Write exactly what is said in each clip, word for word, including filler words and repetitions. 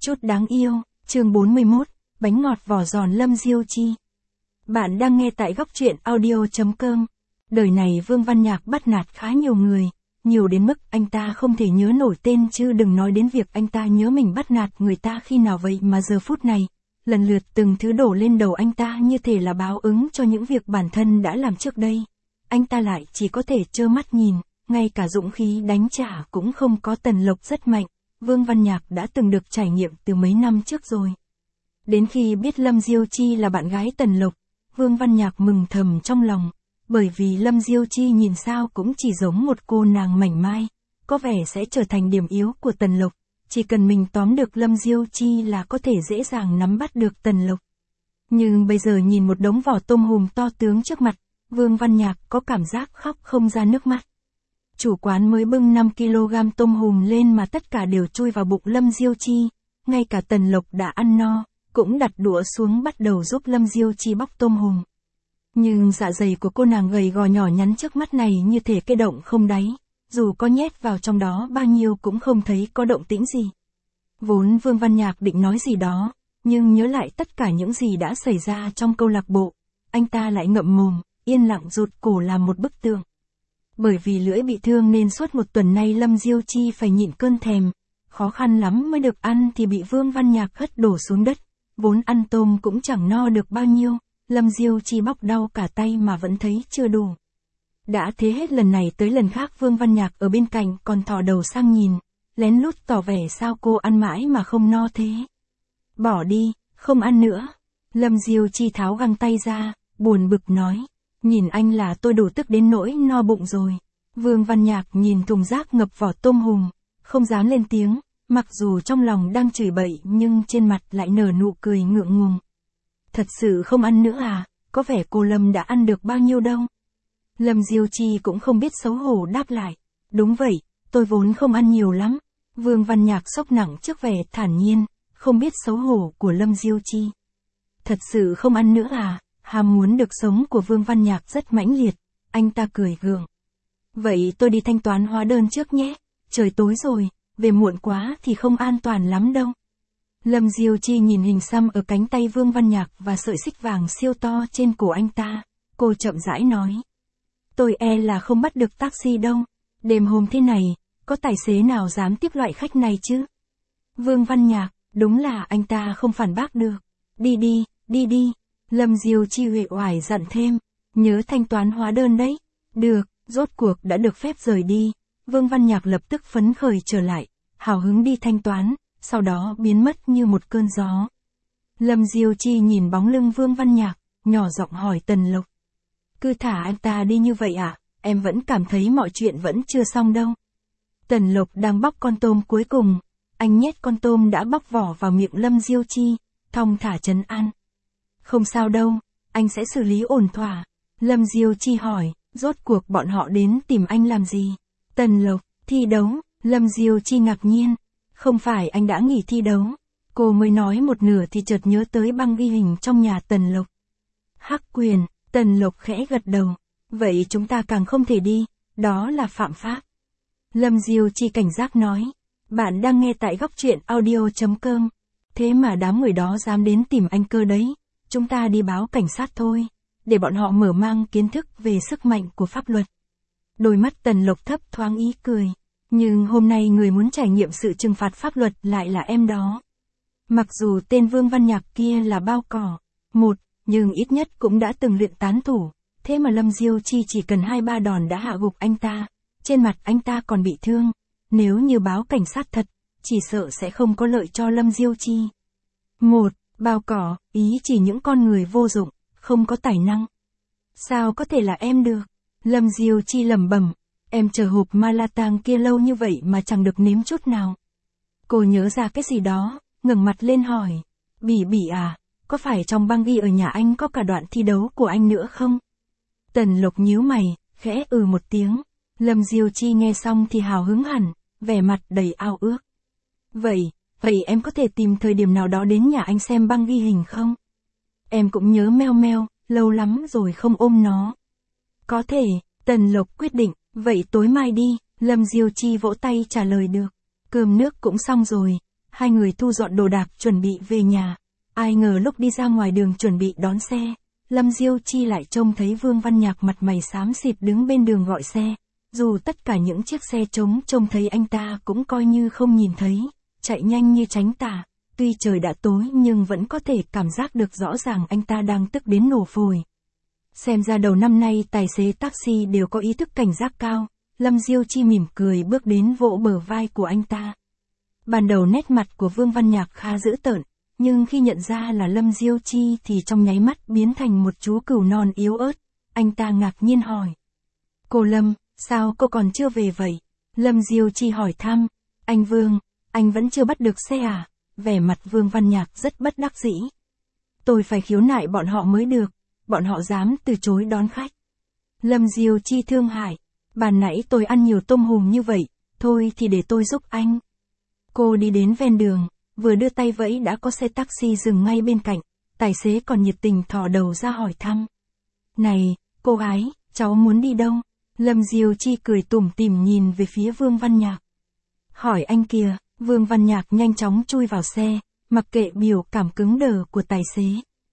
Chút đáng yêu, chương bốn mươi mốt, bánh ngọt vỏ giòn Lâm Diêu Chi. Bạn đang nghe tại góc truyện audio chấm com. Đời này Vương Văn Nhạc bắt nạt khá nhiều người, nhiều đến mức anh ta không thể nhớ nổi tên chứ đừng nói đến việc anh ta nhớ mình bắt nạt người ta khi nào vậy mà giờ phút này, lần lượt từng thứ đổ lên đầu anh ta như thể là báo ứng cho những việc bản thân đã làm trước đây. Anh ta lại chỉ có thể trơ mắt nhìn, ngay cả dũng khí đánh trả cũng không có. Tần Lộc rất mạnh, Vương Văn Nhạc đã từng được trải nghiệm từ mấy năm trước rồi. Đến khi biết Lâm Diêu Chi là bạn gái Tần Lộc, Vương Văn Nhạc mừng thầm trong lòng, bởi vì Lâm Diêu Chi nhìn sao cũng chỉ giống một cô nàng mảnh mai, có vẻ sẽ trở thành điểm yếu của Tần Lộc, chỉ cần mình tóm được Lâm Diêu Chi là có thể dễ dàng nắm bắt được Tần Lộc. Nhưng bây giờ nhìn một đống vỏ tôm hùm to tướng trước mặt, Vương Văn Nhạc có cảm giác khóc không ra nước mắt. Chủ quán mới bưng năm ki lô gam tôm hùm lên mà tất cả đều chui vào bụng Lâm Diêu Chi, ngay cả Tần Lộc đã ăn no, cũng đặt đũa xuống bắt đầu giúp Lâm Diêu Chi bóc tôm hùm. Nhưng dạ dày của cô nàng gầy gò nhỏ nhắn trước mắt này như thể cái động không đáy, dù có nhét vào trong đó bao nhiêu cũng không thấy có động tĩnh gì. Vốn Vương Văn Nhạc định nói gì đó, nhưng nhớ lại tất cả những gì đã xảy ra trong câu lạc bộ, anh ta lại ngậm mồm, yên lặng rụt cổ làm một bức tượng. Bởi vì lưỡi bị thương nên suốt một tuần nay Lâm Diêu Chi phải nhịn cơn thèm, khó khăn lắm mới được ăn thì bị Vương Văn Nhạc hất đổ xuống đất, vốn ăn tôm cũng chẳng no được bao nhiêu, Lâm Diêu Chi bóc đau cả tay mà vẫn thấy chưa đủ. Đã thế hết lần này tới lần khác Vương Văn Nhạc ở bên cạnh còn thò đầu sang nhìn, lén lút tỏ vẻ sao cô ăn mãi mà không no thế. Bỏ đi, không ăn nữa. Lâm Diêu Chi tháo găng tay ra, buồn bực nói. Nhìn anh là tôi đủ tức đến nỗi no bụng rồi. Vương Văn Nhạc nhìn thùng rác ngập vỏ tôm hùm, không dám lên tiếng, mặc dù trong lòng đang chửi bậy nhưng trên mặt lại nở nụ cười ngượng ngùng. Thật sự không ăn nữa à, có vẻ cô Lâm đã ăn được bao nhiêu đâu. Lâm Diêu Chi cũng không biết xấu hổ đáp lại. Đúng vậy, tôi vốn không ăn nhiều lắm. Vương Văn Nhạc sốc nặng trước vẻ thản nhiên, không biết xấu hổ của Lâm Diêu Chi. Thật sự không ăn nữa à? Ham muốn được sống của Vương Văn Nhạc rất mãnh liệt, anh ta cười gượng. Vậy tôi đi thanh toán hóa đơn trước nhé, trời tối rồi, về muộn quá thì không an toàn lắm đâu. Lâm Diêu Chi nhìn hình xăm ở cánh tay Vương Văn Nhạc và sợi xích vàng siêu to trên cổ anh ta, cô chậm rãi nói. Tôi e là không bắt được taxi đâu, đêm hôm thế này, có tài xế nào dám tiếp loại khách này chứ? Vương Văn Nhạc, đúng là anh ta không phản bác được. Đi đi, đi đi. Lâm Diêu Chi uể oải dặn thêm, nhớ thanh toán hóa đơn đấy. Được, rốt cuộc đã được phép rời đi. Vương Văn Nhạc lập tức phấn khởi trở lại, hào hứng đi thanh toán, sau đó biến mất như một cơn gió. Lâm Diêu Chi nhìn bóng lưng Vương Văn Nhạc, nhỏ giọng hỏi Tần Lộc. Cứ thả anh ta đi như vậy à, em vẫn cảm thấy mọi chuyện vẫn chưa xong đâu. Tần Lộc đang bóc con tôm cuối cùng, anh nhét con tôm đã bóc vỏ vào miệng Lâm Diêu Chi, thong thả trấn an. Không sao đâu, anh sẽ xử lý ổn thỏa. Lâm Diêu Chi hỏi, rốt cuộc bọn họ đến tìm anh làm gì? Tần Lộc, thi đấu. Lâm Diêu Chi ngạc nhiên. Không phải anh đã nghỉ thi đấu. Cô mới nói một nửa thì chợt nhớ tới băng ghi hình trong nhà Tần Lộc. Hắc quyền, Tần Lộc khẽ gật đầu. Vậy chúng ta càng không thể đi, đó là phạm pháp. Lâm Diêu Chi cảnh giác nói. Bạn đang nghe tại góc truyện audio chấm com. Thế mà đám người đó dám đến tìm anh cơ đấy. Chúng ta đi báo cảnh sát thôi, để bọn họ mở mang kiến thức về sức mạnh của pháp luật. Đôi mắt Tần Lộc thấp thoáng ý cười, nhưng hôm nay người muốn trải nghiệm sự trừng phạt pháp luật lại là em đó. Mặc dù tên Vương Văn Nhạc kia là bao cỏ, một, nhưng ít nhất cũng đã từng luyện tán thủ, thế mà Lâm Diêu Chi chỉ cần hai ba đòn đã hạ gục anh ta, trên mặt anh ta còn bị thương, nếu như báo cảnh sát thật, chỉ sợ sẽ không có lợi cho Lâm Diêu Chi. Một, bao cỏ, ý chỉ những con người vô dụng, không có tài năng. Sao có thể là em được? Lâm Diêu Chi lẩm bẩm, em chờ hộp Malatang kia lâu như vậy mà chẳng được nếm chút nào. Cô nhớ ra cái gì đó, ngẩng mặt lên hỏi, Bỉ Bỉ à, có phải trong băng ghi ở nhà anh có cả đoạn thi đấu của anh nữa không? Tần Lộc nhíu mày, khẽ ừ một tiếng. Lâm Diêu Chi nghe xong thì hào hứng hẳn, vẻ mặt đầy ao ước. Vậy, Vậy em có thể tìm thời điểm nào đó đến nhà anh xem băng ghi hình không? Em cũng nhớ meo meo, lâu lắm rồi không ôm nó. Có thể, Tần Lộc quyết định, vậy tối mai đi, Lâm Diêu Chi vỗ tay trả lời được. Cơm nước cũng xong rồi, Hai người thu dọn đồ đạc chuẩn bị về nhà. Ai ngờ lúc đi ra ngoài đường chuẩn bị đón xe, Lâm Diêu Chi lại trông thấy Vương Văn Nhạc mặt mày xám xịt đứng bên đường gọi xe. Dù tất cả những chiếc xe trống trông thấy anh ta cũng coi như không nhìn thấy, chạy nhanh như tránh tà. Tuy trời đã tối nhưng vẫn có thể cảm giác được rõ ràng anh ta đang tức đến nổ phổi. Xem ra đầu năm nay tài xế taxi đều có ý thức cảnh giác cao. Lâm Diêu Chi mỉm cười bước đến vỗ bờ vai của anh ta. Ban đầu nét mặt của Vương Văn Nhạc khá dữ tợn, nhưng khi nhận ra là Lâm Diêu Chi thì trong nháy mắt biến thành một chú cừu non yếu ớt. Anh ta ngạc nhiên hỏi. Cô Lâm, sao cô còn chưa về vậy? Lâm Diêu Chi hỏi thăm. Anh Vương, anh vẫn chưa bắt được xe à? Vẻ mặt Vương Văn Nhạc rất bất đắc dĩ. Tôi phải khiếu nại bọn họ mới được, bọn họ dám từ chối đón khách. Lâm Diêu Chi thương hại. Ban nãy tôi ăn nhiều tôm hùm như vậy, thôi thì để tôi giúp anh. Cô đi đến ven đường, vừa đưa tay vẫy đã có xe taxi dừng ngay bên cạnh, tài xế còn nhiệt tình thò đầu ra hỏi thăm. Này, cô gái, cháu muốn đi đâu? Lâm Diêu Chi cười tủm tỉm nhìn về phía Vương Văn Nhạc. Hỏi anh kìa, Vương Văn Nhạc nhanh chóng chui vào xe, mặc kệ biểu cảm cứng đờ của tài xế.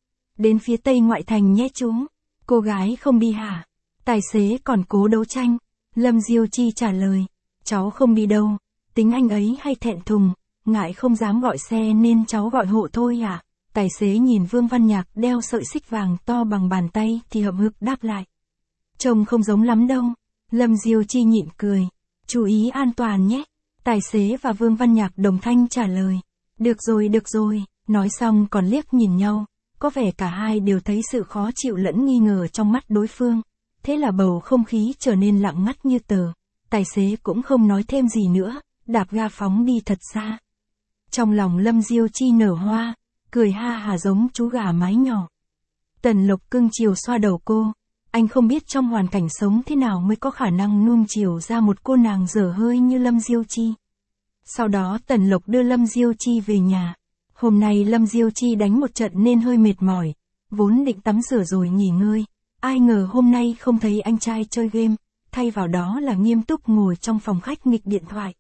Đến phía tây ngoại thành nhé chú. Cô gái không đi hả? Tài xế còn cố đấu tranh. Lâm Diêu Chi trả lời. Cháu không đi đâu. Tính anh ấy hay thẹn thùng, ngại không dám gọi xe nên cháu gọi hộ thôi à? Tài xế nhìn Vương Văn Nhạc đeo sợi xích vàng to bằng bàn tay thì hậm hực đáp lại. Trông không giống lắm đâu. Lâm Diêu Chi nhịn cười. Chú ý an toàn nhé. Tài xế và Vương Văn Nhạc đồng thanh trả lời. Được rồi được rồi, nói xong còn liếc nhìn nhau. Có vẻ cả hai đều thấy sự khó chịu lẫn nghi ngờ trong mắt đối phương. Thế là bầu không khí trở nên lặng ngắt như tờ. Tài xế cũng không nói thêm gì nữa, đạp ga phóng đi thật xa. Trong lòng Lâm Diêu Chi nở hoa, cười ha hà giống chú gà mái nhỏ. Tần Lộc cưng chiều xoa đầu cô. Anh không biết trong hoàn cảnh sống thế nào mới có khả năng nuông chiều ra một cô nàng dở hơi như Lâm Diêu Chi. Sau đó Tần Lộc đưa Lâm Diêu Chi về nhà. Hôm nay Lâm Diêu Chi đánh một trận nên hơi mệt mỏi, vốn định tắm rửa rồi nghỉ ngơi. Ai ngờ hôm nay không thấy anh trai chơi game, thay vào đó là nghiêm túc ngồi trong phòng khách nghịch điện thoại.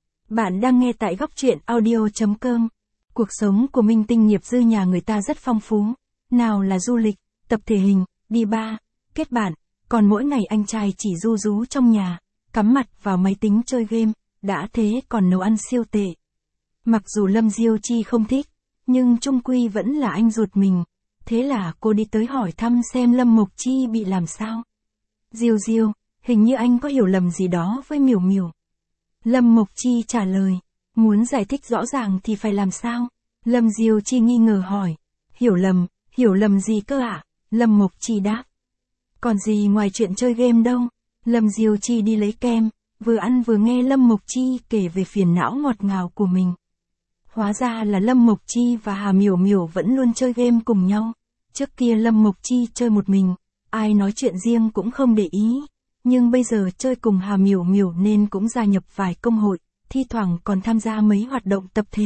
Bạn đang nghe tại góc truyện audio chấm com. Cuộc sống của minh tinh nghiệp dư nhà người ta rất phong phú. Nào là du lịch, tập thể hình, đi bar, kết bạn, còn mỗi ngày anh trai chỉ ru rú trong nhà, cắm mặt vào máy tính chơi game, đã thế còn nấu ăn siêu tệ. Mặc dù Lâm Diêu Chi không thích, nhưng chung quy vẫn là anh ruột mình. Thế là cô đi tới hỏi thăm xem Lâm Mộc Chi bị làm sao. Diêu Diêu, hình như anh có hiểu lầm gì đó với Miểu Miểu. Lâm Mộc Chi trả lời, muốn giải thích rõ ràng thì phải làm sao? Lâm Diêu Chi nghi ngờ hỏi, hiểu lầm, hiểu lầm gì cơ ạ? À? Lâm Mộc Chi đáp, còn gì ngoài chuyện chơi game đâu. Lâm Diêu Chi đi lấy kem, vừa ăn vừa nghe Lâm Mộc Chi kể về phiền não ngọt ngào của mình. Hóa ra là Lâm Mộc Chi và Hà Miểu Miểu vẫn luôn chơi game cùng nhau. Trước kia Lâm Mộc Chi chơi một mình, ai nói chuyện riêng cũng không để ý. Nhưng bây giờ chơi cùng Hà Miểu Miểu nên cũng gia nhập vài công hội, thi thoảng còn tham gia mấy hoạt động tập thể.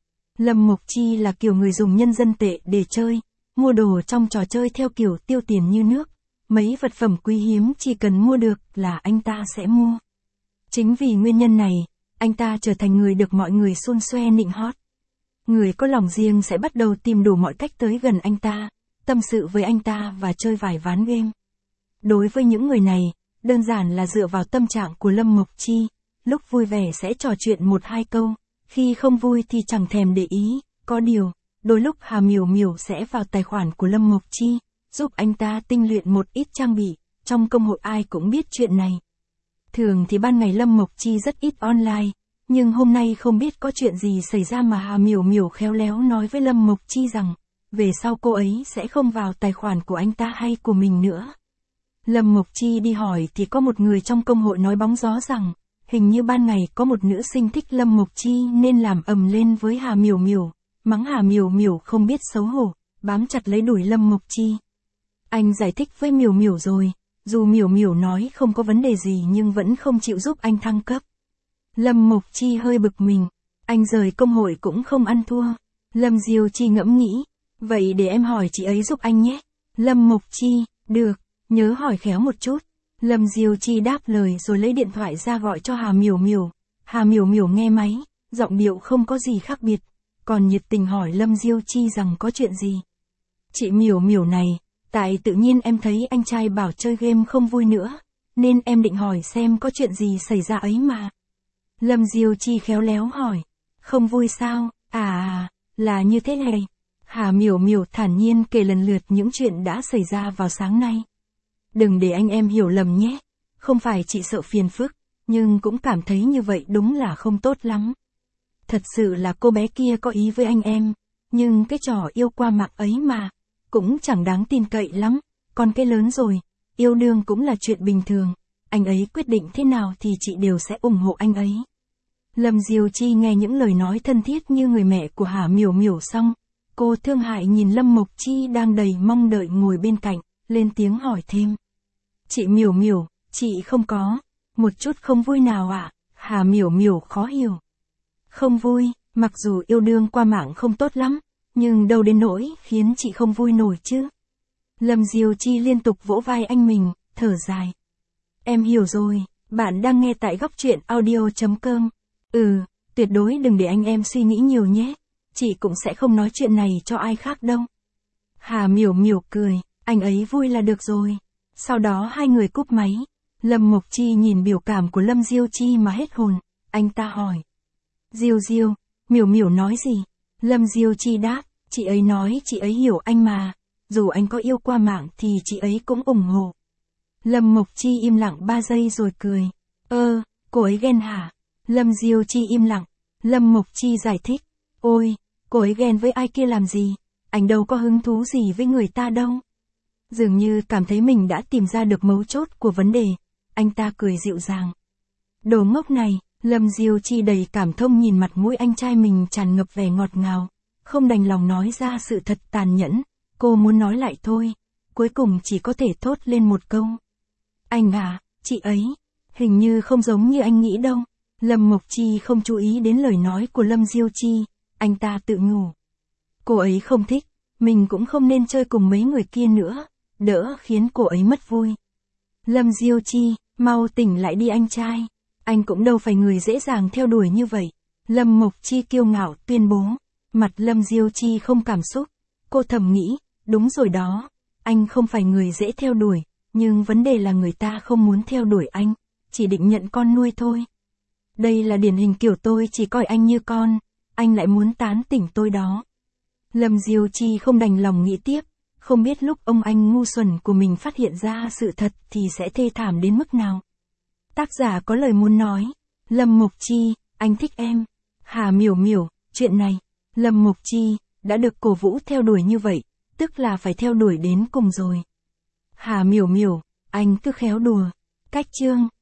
Lâm Mộc Chi là kiểu người dùng nhân dân tệ để chơi, mua đồ trong trò chơi theo kiểu tiêu tiền như nước. Mấy vật phẩm quý hiếm chỉ cần mua được là anh ta sẽ mua. Chính vì nguyên nhân này, anh ta trở thành người được mọi người xôn xoe nịnh hót. Người có lòng riêng sẽ bắt đầu tìm đủ mọi cách tới gần anh ta, tâm sự với anh ta và chơi vài ván game. Đối với những người này, đơn giản là dựa vào tâm trạng của Lâm Mộc Chi, lúc vui vẻ sẽ trò chuyện một hai câu, khi không vui thì chẳng thèm để ý. Có điều, đôi lúc Hà Miểu Miểu sẽ vào tài khoản của Lâm Mộc Chi, giúp anh ta tinh luyện một ít trang bị, trong công hội ai cũng biết chuyện này. Thường thì ban ngày Lâm Mộc Chi rất ít online, nhưng hôm nay không biết có chuyện gì xảy ra mà Hà Miểu Miểu khéo léo nói với Lâm Mộc Chi rằng, về sau cô ấy sẽ không vào tài khoản của anh ta hay của mình nữa. Lâm Mộc Chi đi hỏi thì có một người trong công hội nói bóng gió rằng, hình như ban ngày có một nữ sinh thích Lâm Mộc Chi nên làm ầm lên với Hà Miểu Miểu, mắng Hà Miểu Miểu không biết xấu hổ, bám chặt lấy đuổi Lâm Mộc Chi. Anh giải thích với Miểu Miểu rồi, dù Miểu Miểu nói không có vấn đề gì nhưng vẫn không chịu giúp anh thăng cấp. Lâm Mộc Chi hơi bực mình, anh rời công hội cũng không ăn thua. Lâm Diêu Chi ngẫm nghĩ, vậy để em hỏi chị ấy giúp anh nhé. Lâm Mộc Chi, được, nhớ hỏi khéo một chút. Lâm Diêu Chi đáp lời rồi lấy điện thoại ra gọi cho Hà Miểu Miểu. Hà Miểu Miểu nghe máy, giọng điệu không có gì khác biệt, còn nhiệt tình hỏi Lâm Diêu Chi rằng có chuyện gì. Chị Miểu Miểu này, tại tự nhiên em thấy anh trai bảo chơi game không vui nữa, nên em định hỏi xem có chuyện gì xảy ra ấy mà. Lâm Diêu Chi khéo léo hỏi, không vui sao, à, là như thế này. Hà Miểu Miểu thản nhiên kể lần lượt những chuyện đã xảy ra vào sáng nay. Đừng để anh em hiểu lầm nhé, không phải chị sợ phiền phức, nhưng cũng cảm thấy như vậy đúng là không tốt lắm. Thật sự là cô bé kia có ý với anh em, nhưng cái trò yêu qua mạng ấy mà, cũng chẳng đáng tin cậy lắm, còn cái lớn rồi, yêu đương cũng là chuyện bình thường, anh ấy quyết định thế nào thì chị đều sẽ ủng hộ anh ấy. Lâm Diêu Chi nghe những lời nói thân thiết như người mẹ của Hà Miểu Miểu xong, cô thương hại nhìn Lâm Mộc Chi đang đầy mong đợi ngồi bên cạnh, lên tiếng hỏi thêm. Chị Miểu Miểu, chị không có, một chút không vui nào ạ? À? Hà Miểu Miểu khó hiểu. Không vui, mặc dù yêu đương qua mạng không tốt lắm, nhưng đâu đến nỗi khiến chị không vui nổi chứ. Lâm Diêu Chi liên tục vỗ vai anh mình, thở dài. Em hiểu rồi, bạn đang nghe tại góc truyện audio chấm com. Ừ, tuyệt đối đừng để anh em suy nghĩ nhiều nhé, chị cũng sẽ không nói chuyện này cho ai khác đâu. Hà Miểu Miểu cười, anh ấy vui là được rồi. Sau đó hai người cúp máy, Lâm Mộc Chi nhìn biểu cảm của Lâm Diêu Chi mà hết hồn, anh ta hỏi. Diêu Diêu, Miểu Miểu nói gì? Lâm Diêu Chi đáp, chị ấy nói chị ấy hiểu anh mà, dù anh có yêu qua mạng thì chị ấy cũng ủng hộ. Lâm Mộc Chi im lặng ba giây rồi cười. Ơ, cô ấy ghen hả? Lâm Diêu Chi im lặng. Lâm Mộc Chi giải thích. Ôi, cô ấy ghen với ai kia làm gì? Anh đâu có hứng thú gì với người ta đâu. Dường như cảm thấy mình đã tìm ra được mấu chốt của vấn đề. Anh ta cười dịu dàng. Đồ ngốc này, Lâm Diêu Chi đầy cảm thông nhìn mặt mũi anh trai mình tràn ngập vẻ ngọt ngào. Không đành lòng nói ra sự thật tàn nhẫn. Cô muốn nói lại thôi. Cuối cùng chỉ có thể thốt lên một câu. Anh à, chị ấy, hình như không giống như anh nghĩ đâu. Lâm Mộc Chi không chú ý đến lời nói của Lâm Diêu Chi. Anh ta tự nhủ. Cô ấy không thích, mình cũng không nên chơi cùng mấy người kia nữa, đỡ khiến cô ấy mất vui. Lâm Diêu Chi, mau tỉnh lại đi anh trai. Anh cũng đâu phải người dễ dàng theo đuổi như vậy. Lâm Mộc Chi kiêu ngạo tuyên bố. Mặt Lâm Diêu Chi không cảm xúc. Cô thầm nghĩ, đúng rồi đó. Anh không phải người dễ theo đuổi, nhưng vấn đề là người ta không muốn theo đuổi anh, chỉ định nhận con nuôi thôi. Đây là điển hình kiểu tôi chỉ coi anh như con, anh lại muốn tán tỉnh tôi đó. Lâm Diêu Chi không đành lòng nghĩ tiếp, không biết lúc ông anh ngu xuẩn của mình phát hiện ra sự thật thì sẽ thê thảm đến mức nào. Tác giả có lời muốn nói. Lâm Mộc Chi, anh thích em. Hà Miểu Miểu, chuyện này, Lâm Mộc Chi, đã được cổ vũ theo đuổi như vậy, tức là phải theo đuổi đến cùng rồi. Hà Miểu Miểu, anh cứ khéo đùa. Cách chương.